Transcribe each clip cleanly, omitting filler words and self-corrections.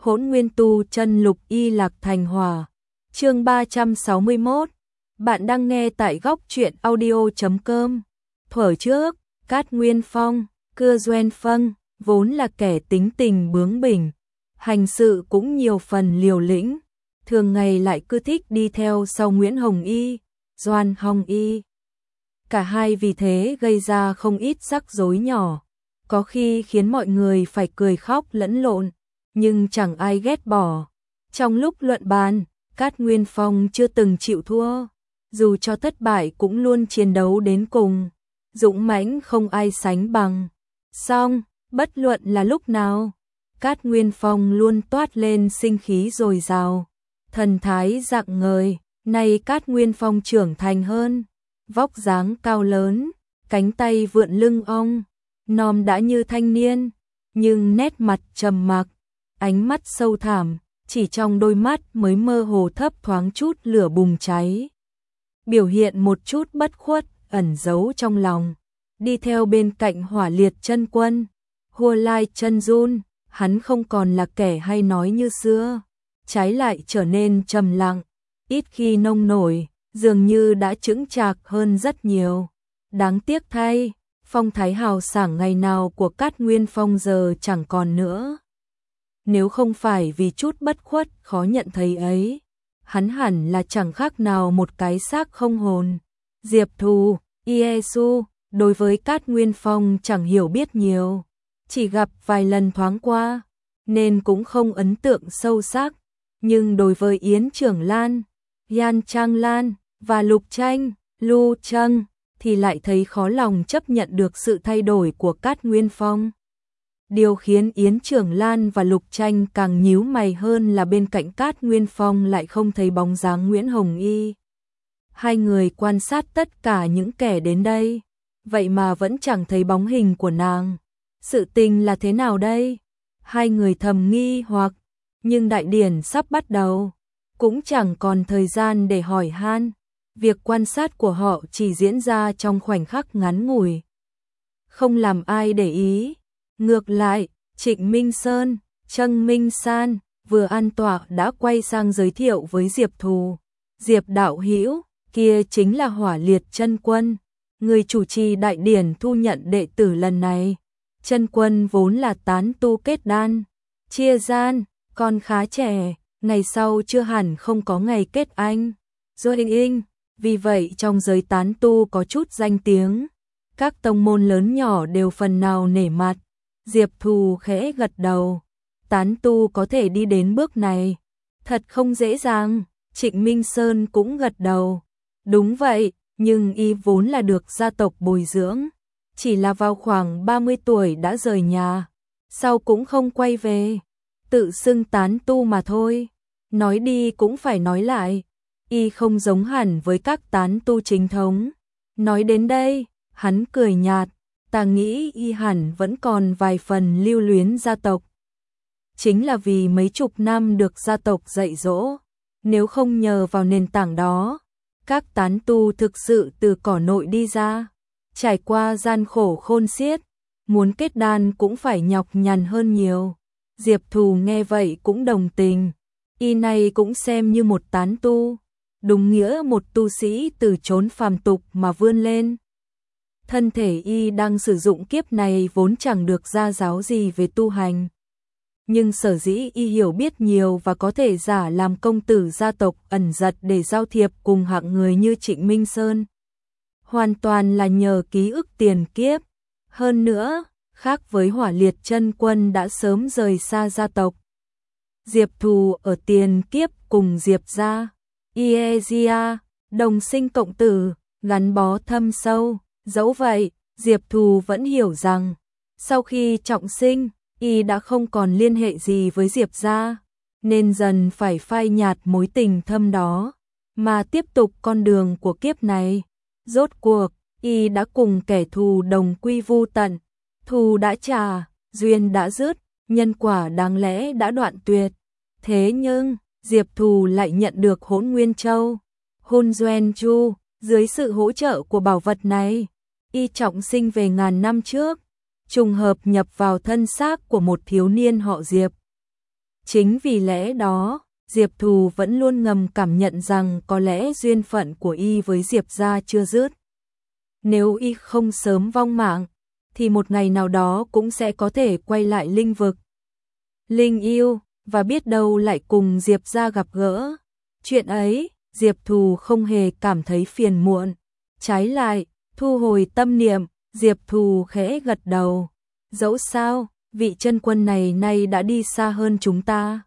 Hỗn Nguyên Tu Chân Lục Y Lạc Thành Hỏa. Chương 361. Bạn đang nghe tại góc truyện audio.com. Thuở trước, Cát Nguyên Phong, Cưa Doen Phân vốn là kẻ tính tình bướng bỉnh, hành sự cũng nhiều phần liều lĩnh, thường ngày lại cứ thích đi theo sau Nguyễn Hồng Y, Doan Hồng Y. Cả hai vì thế gây ra không ít rắc rối nhỏ, có khi khiến mọi người phải cười khóc lẫn lộn, nhưng chẳng ai ghét bỏ. Trong lúc luận bàn, Cát Nguyên Phong chưa từng chịu thua, dù cho thất bại cũng luôn chiến đấu đến cùng, dũng mãnh không ai sánh bằng. Song, bất luận là lúc nào, Cát Nguyên Phong luôn toát lên sinh khí dồi dào, thần thái rạng ngời. Nay Cát Nguyên Phong trưởng thành hơn, vóc dáng cao lớn, cánh tay vượn lưng ong, nòm đã như thanh niên, nhưng nét mặt trầm mặc, ánh mắt sâu thẳm, chỉ trong đôi mắt mới mơ hồ thấp thoáng chút lửa bùng cháy, biểu hiện một chút bất khuất ẩn giấu trong lòng. Đi theo bên cạnh Hỏa Liệt Chân Quân, Hua Lai Chân Jun, hắn không còn là kẻ hay nói như xưa, trái lại trở nên trầm lặng, ít khi nông nổi, dường như đã chững chạc hơn rất nhiều. Đáng tiếc thay, phong thái hào sảng ngày nào của Cát Nguyên Phong giờ chẳng còn nữa. Nếu không phải vì chút bất khuất khó nhận thấy ấy, hắn hẳn là chẳng khác nào một cái xác không hồn. Diệp Thù, Iesu, đối với Cát Nguyên Phong chẳng hiểu biết nhiều, chỉ gặp vài lần thoáng qua, nên cũng không ấn tượng sâu sắc. Nhưng đối với Yến Trưởng Lan, Yan Trang Lan và Lục Tranh, Lu Trâng thì lại thấy khó lòng chấp nhận được sự thay đổi của Cát Nguyên Phong. Điều khiến Yến Trưởng Lan và Lục Tranh càng nhíu mày hơn là bên cạnh Cát Nguyên Phong lại không thấy bóng dáng Nguyễn Hồng Y. Hai người quan sát tất cả những kẻ đến đây, vậy mà vẫn chẳng thấy bóng hình của nàng. Sự tình là thế nào đây? Hai người thầm nghi hoặc, nhưng đại điển sắp bắt đầu, cũng chẳng còn thời gian để hỏi han. Việc quan sát của họ chỉ diễn ra trong khoảnh khắc ngắn ngủi, không làm ai để ý. Ngược lại, Trịnh Minh Sơn, Trâng Minh San vừa an tọa đã quay sang giới thiệu với Diệp Thù. Diệp đạo hữu, kia chính là Hỏa Liệt Chân Quân, người chủ trì đại điển thu nhận đệ tử lần này. Chân Quân vốn là tán tu kết đan, chia gian, còn khá trẻ, ngày sau chưa hẳn không có ngày kết anh. Rồi vì vậy trong giới tán tu có chút danh tiếng, các tông môn lớn nhỏ đều phần nào nể mặt. Diệp Thù khẽ gật đầu, tán tu có thể đi đến bước này, thật không dễ dàng. Trịnh Minh Sơn cũng gật đầu, đúng vậy, nhưng y vốn là được gia tộc bồi dưỡng, chỉ là vào khoảng 30 tuổi đã rời nhà, sau cũng không quay về, tự xưng tán tu mà thôi. Nói đi cũng phải nói lại, y không giống hẳn với các tán tu chính thống. Nói đến đây, hắn cười nhạt, ta nghĩ y hẳn vẫn còn vài phần lưu luyến gia tộc. Chính là vì mấy chục năm được gia tộc dạy dỗ, nếu không nhờ vào nền tảng đó, các tán tu thực sự từ cỏ nội đi ra, trải qua gian khổ khôn xiết, muốn kết đan cũng phải nhọc nhằn hơn nhiều. Diệp Thù nghe vậy cũng đồng tình, y này cũng xem như một tán tu, đúng nghĩa một tu sĩ từ chốn phàm tục mà vươn lên. Thân thể y đang sử dụng kiếp này vốn chẳng được gia giáo gì về tu hành, nhưng sở dĩ y hiểu biết nhiều và có thể giả làm công tử gia tộc ẩn giật để giao thiệp cùng hạng người như Trịnh Minh Sơn, hoàn toàn là nhờ ký ức tiền kiếp. Hơn nữa, khác với Hỏa Liệt Chân Quân đã sớm rời xa gia tộc, Diệp Thù ở tiền kiếp cùng Diệp gia, Iezia, đồng sinh cộng tử, gắn bó thâm sâu. Dẫu vậy, Diệp Thù vẫn hiểu rằng, sau khi trọng sinh, y đã không còn liên hệ gì với Diệp gia, nên dần phải phai nhạt mối tình thâm đó, mà tiếp tục con đường của kiếp này. Rốt cuộc, y đã cùng kẻ thù đồng quy vu tận, thù đã trả, duyên đã dứt, nhân quả đáng lẽ đã đoạn tuyệt. Thế nhưng, Diệp Thù lại nhận được Hỗn Nguyên Châu, Hôn Doen Chu, dưới sự hỗ trợ của bảo vật này. Y trọng sinh về ngàn năm trước, trùng hợp nhập vào thân xác của một thiếu niên họ Diệp. Chính vì lẽ đó, Diệp Thù vẫn luôn ngầm cảm nhận rằng có lẽ duyên phận của y với Diệp gia chưa dứt. Nếu y không sớm vong mạng, thì một ngày nào đó cũng sẽ có thể quay lại linh vực. Linh yêu, và biết đâu lại cùng Diệp gia gặp gỡ. Chuyện ấy, Diệp Thù không hề cảm thấy phiền muộn. Trái lại, thu hồi tâm niệm, Diệp Thù khẽ gật đầu. Dẫu sao, vị chân quân này nay đã đi xa hơn chúng ta,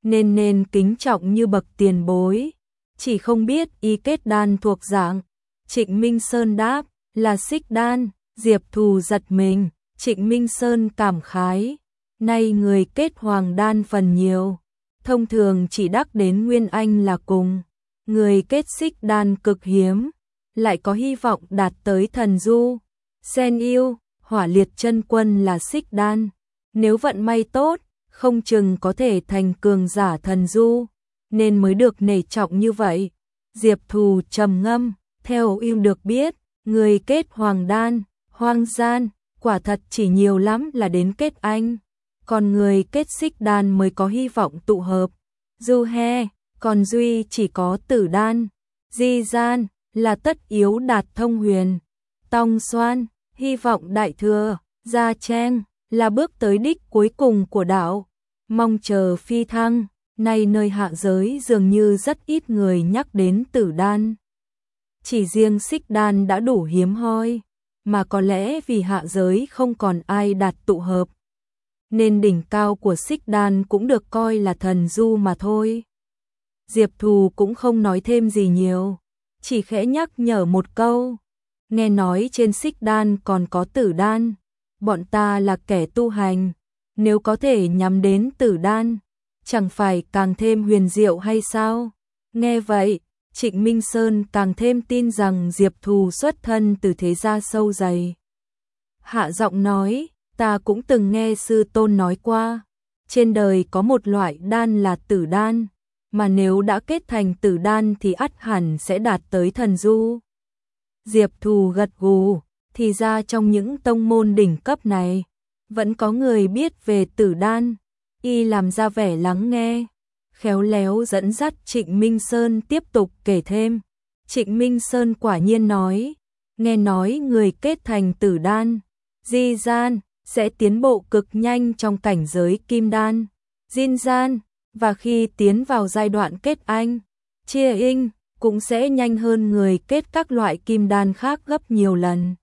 nên kính trọng như bậc tiền bối. Chỉ không biết y kết đan thuộc dạng. Trịnh Minh Sơn đáp, là xích đan. Diệp Thù giật mình. Trịnh Minh Sơn cảm khái, nay người kết hoàng đan phần nhiều, thông thường chỉ đắc đến Nguyên Anh là cùng. Người kết xích đan cực hiếm, lại có hy vọng đạt tới thần du. Sen yêu, Hỏa Liệt chân quân là xích đan, nếu vận may tốt, không chừng có thể thành cường giả thần du, nên mới được nể trọng như vậy. Diệp Thù trầm ngâm, theo yêu được biết, người kết hoàng đan, hoang gian, quả thật chỉ nhiều lắm là đến kết anh, còn người kết xích đan mới có hy vọng tụ hợp. Du he, còn duy chỉ có tử đan, di gian, là tất yếu đạt thông huyền. Tong xoan, hy vọng đại thừa, gia trang, là bước tới đích cuối cùng của đạo. Mong chờ phi thăng, nay nơi hạ giới dường như rất ít người nhắc đến tử đan. Chỉ riêng xích đan đã đủ hiếm hoi, mà có lẽ vì hạ giới không còn ai đạt tụ hợp, nên đỉnh cao của xích đan cũng được coi là thần du mà thôi. Diệp Thù cũng không nói thêm gì nhiều, chỉ khẽ nhắc nhở một câu. Nghe nói trên xích đan còn có tử đan, bọn ta là kẻ tu hành, nếu có thể nhắm đến tử đan, chẳng phải càng thêm huyền diệu hay sao? Nghe vậy, Trịnh Minh Sơn càng thêm tin rằng Diệp Thù xuất thân từ thế gia sâu dày. Hạ giọng nói, ta cũng từng nghe sư tôn nói qua, trên đời có một loại đan là tử đan, mà nếu đã kết thành tử đan thì ắt hẳn sẽ đạt tới thần du. Diệp Thù gật gù, thì ra trong những tông môn đỉnh cấp này, vẫn có người biết về tử đan. Y làm ra vẻ lắng nghe, khéo léo dẫn dắt Trịnh Minh Sơn tiếp tục kể thêm. Trịnh Minh Sơn quả nhiên nói, nghe nói người kết thành tử đan, di gian, sẽ tiến bộ cực nhanh trong cảnh giới kim đan, diên gian, và khi tiến vào giai đoạn kết anh, chia inh, cũng sẽ nhanh hơn người kết các loại kim đan khác gấp nhiều lần.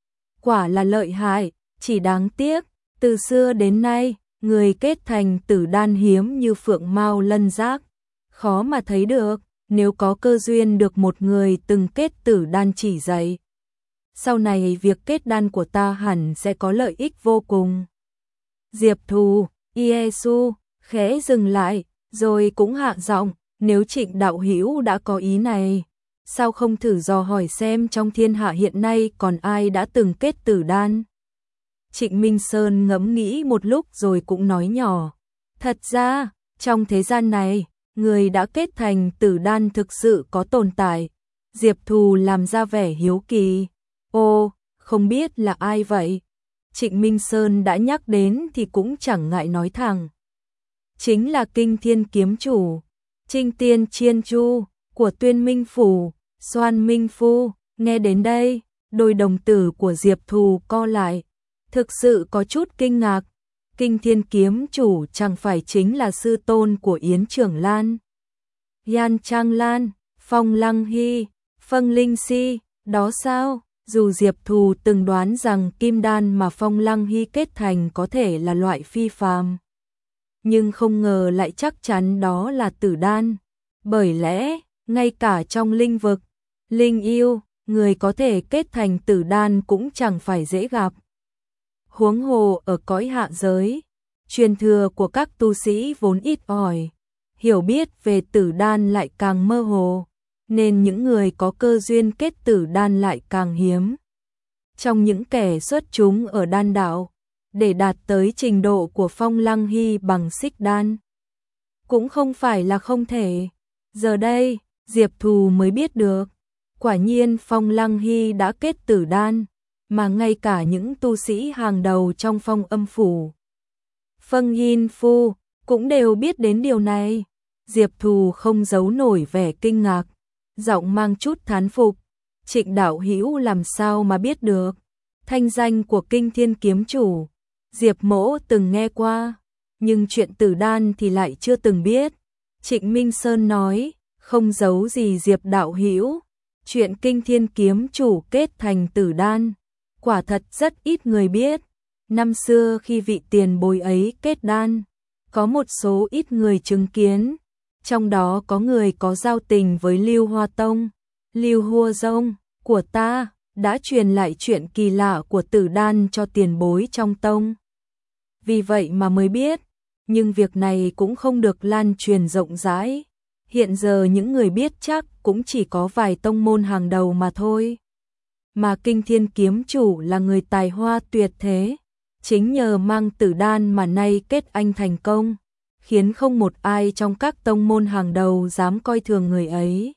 Quả là lợi hại, chỉ đáng tiếc, từ xưa đến nay, người kết thành tử đan hiếm như phượng mao lân giác, khó mà thấy được. Nếu có cơ duyên được một người từng kết tử đan chỉ dạy, sau này việc kết đan của ta hẳn sẽ có lợi ích vô cùng. Diệp Thù, Iesu, khẽ dừng lại, rồi cũng hạ giọng, nếu Trịnh đạo hữu đã có ý này, sao không thử dò hỏi xem trong thiên hạ hiện nay còn ai đã từng kết tử đan? Trịnh Minh Sơn ngẫm nghĩ một lúc rồi cũng nói nhỏ, thật ra, trong thế gian này, người đã kết thành tử đan thực sự có tồn tại. Diệp Thù làm ra vẻ hiếu kỳ, ô, không biết là ai vậy? Trịnh Minh Sơn đã nhắc đến thì cũng chẳng ngại nói thẳng. Chính là Kinh Thiên kiếm chủ, Trinh Tiên Chiên Chu, của Tuyên Minh Phủ, Xoan Minh Phu. Nghe đến đây, đôi đồng tử của Diệp Thù co lại, thực sự có chút kinh ngạc. Kinh Thiên kiếm chủ chẳng phải chính là sư tôn của Yến Trưởng Lan, Yan Trang Lan, Phong Lăng Hy, Phân Linh Si, đó sao? Dù Diệp Thù từng đoán rằng kim đan mà Phong Lăng Hy kết thành có thể là loại phi phàm, nhưng không ngờ lại chắc chắn đó là tử đan. Bởi lẽ, ngay cả trong linh vực, linh yêu, người có thể kết thành tử đan cũng chẳng phải dễ gặp. Huống hồ ở cõi hạ giới, truyền thừa của các tu sĩ vốn ít ỏi, hiểu biết về tử đan lại càng mơ hồ, nên những người có cơ duyên kết tử đan lại càng hiếm. Trong những kẻ xuất chúng ở đan đạo, để đạt tới trình độ của Phong Lăng Hy bằng xích đan, cũng không phải là không thể. Giờ đây, Diệp Thù mới biết được, quả nhiên Phong Lăng Hy đã kết tử đan, mà ngay cả những tu sĩ hàng đầu trong Phong Âm phủ, Phân Yin Phu, cũng đều biết đến điều này. Diệp Thù không giấu nổi vẻ kinh ngạc, giọng mang chút thán phục. Trịnh đạo hữu làm sao mà biết được? Thanh danh của Kinh Thiên kiếm chủ, Diệp mỗ từng nghe qua, nhưng chuyện tử đan thì lại chưa từng biết. Trịnh Minh Sơn nói, không giấu gì Diệp đạo hữu, chuyện Kinh Thiên kiếm chủ kết thành tử đan, quả thật rất ít người biết. Năm xưa khi vị tiền bối ấy kết đan, có một số ít người chứng kiến, trong đó có người có giao tình với Lưu Hoa Tông. Lưu Hua Dông của ta đã truyền lại chuyện kỳ lạ của tử đan cho tiền bối trong tông. Vì vậy mà mới biết, nhưng việc này cũng không được lan truyền rộng rãi. Hiện giờ những người biết chắc cũng chỉ có vài tông môn hàng đầu mà thôi. Mà Kinh Thiên kiếm chủ là người tài hoa tuyệt thế, chính nhờ mang tử đan mà nay kết anh thành công, khiến không một ai trong các tông môn hàng đầu dám coi thường người ấy.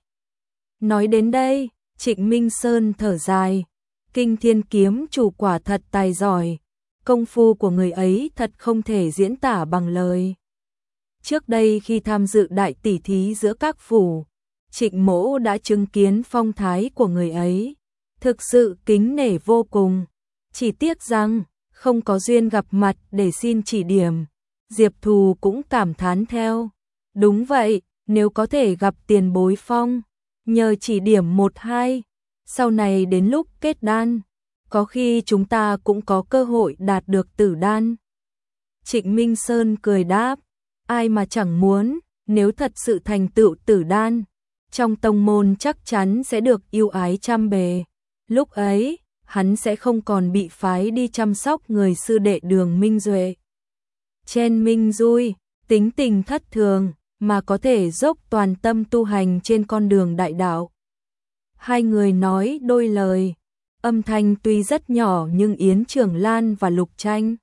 Nói đến đây, Trịnh Minh Sơn thở dài, Kinh Thiên kiếm chủ quả thật tài giỏi, công phu của người ấy thật không thể diễn tả bằng lời. Trước đây khi tham dự đại tỷ thí giữa các phủ, Trịnh mỗ đã chứng kiến phong thái của người ấy, thực sự kính nể vô cùng. Chỉ tiếc rằng, không có duyên gặp mặt để xin chỉ điểm. Diệp Thù cũng cảm thán theo. Đúng vậy, nếu có thể gặp tiền bối phong, nhờ chỉ điểm một hai, sau này đến lúc kết đan, có khi chúng ta cũng có cơ hội đạt được tử đan. Trịnh Minh Sơn cười đáp, ai mà chẳng muốn, nếu thật sự thành tựu tử đan, trong tông môn chắc chắn sẽ được yêu ái trăm bề. Lúc ấy, hắn sẽ không còn bị phái đi chăm sóc người sư đệ Đường Minh Duệ. Chen Minh Dui, tính tình thất thường, mà có thể dốc toàn tâm tu hành trên con đường đại đạo. Hai người nói đôi lời, âm thanh tuy rất nhỏ nhưng Yến Trưởng Lan và Lục Tranh,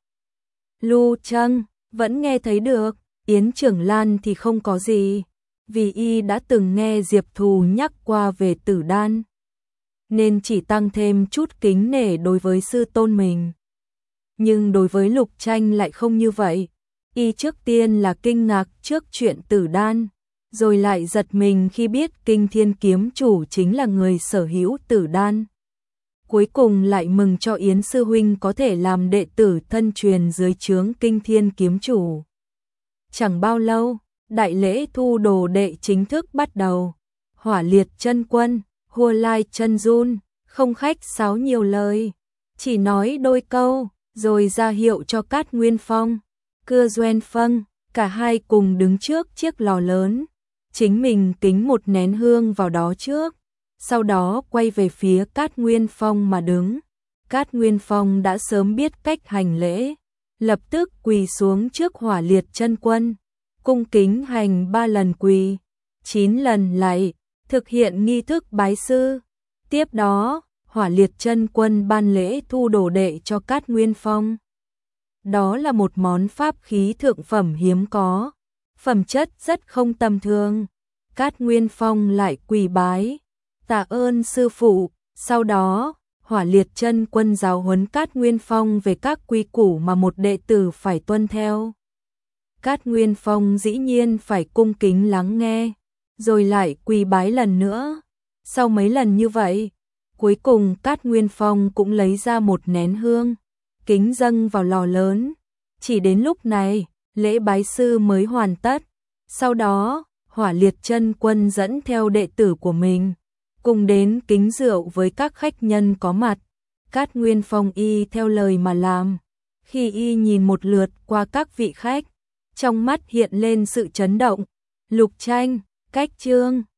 Lu Trăng vẫn nghe thấy được. Yến Trưởng Lan thì không có gì, vì y đã từng nghe Diệp Thù nhắc qua về tử đan, nên chỉ tăng thêm chút kính nể đối với sư tôn mình. Nhưng đối với Lục Tranh lại không như vậy. Y trước tiên là kinh ngạc trước chuyện tử đan, rồi lại giật mình khi biết Kinh Thiên kiếm chủ chính là người sở hữu tử đan. Cuối cùng lại mừng cho Yến sư huynh có thể làm đệ tử thân truyền dưới trướng Kinh Thiên kiếm chủ. Chẳng bao lâu, đại lễ thu đồ đệ chính thức bắt đầu. Hỏa Liệt chân quân, Hua Lai chân Jun, không khách sáo nhiều lời, chỉ nói đôi câu, rồi ra hiệu cho Cát Nguyên Phong, Cưa Doen Phâng, cả hai cùng đứng trước chiếc lò lớn. Chính mình kính một nén hương vào đó trước, sau đó quay về phía Cát Nguyên Phong mà đứng. Cát Nguyên Phong đã sớm biết cách hành lễ, lập tức quỳ xuống trước Hỏa Liệt chân quân, cung kính hành 3 lần quỳ, 9 lần lạy, thực hiện nghi thức bái sư. Tiếp đó, Hỏa Liệt chân quân ban lễ thu đồ đệ cho Cát Nguyên Phong. Đó là một món pháp khí thượng phẩm hiếm có, phẩm chất rất không tầm thường. Cát Nguyên Phong lại quỳ bái, tạ ơn sư phụ. Sau đó, Hỏa Liệt chân quân giáo huấn Cát Nguyên Phong về các quy củ mà một đệ tử phải tuân theo. Cát Nguyên Phong dĩ nhiên phải cung kính lắng nghe, rồi lại quỳ bái lần nữa. Sau mấy lần như vậy, cuối cùng Cát Nguyên Phong cũng lấy ra một nén hương, kính dâng vào lò lớn. Chỉ đến lúc này, lễ bái sư mới hoàn tất. Sau đó, Hỏa Liệt chân quân dẫn theo đệ tử của mình, cùng đến kính rượu với các khách nhân có mặt. Cát Nguyên Phong y theo lời mà làm. Khi y nhìn một lượt qua các vị khách, trong mắt hiện lên sự chấn động. Lục Tranh, Cách Trương,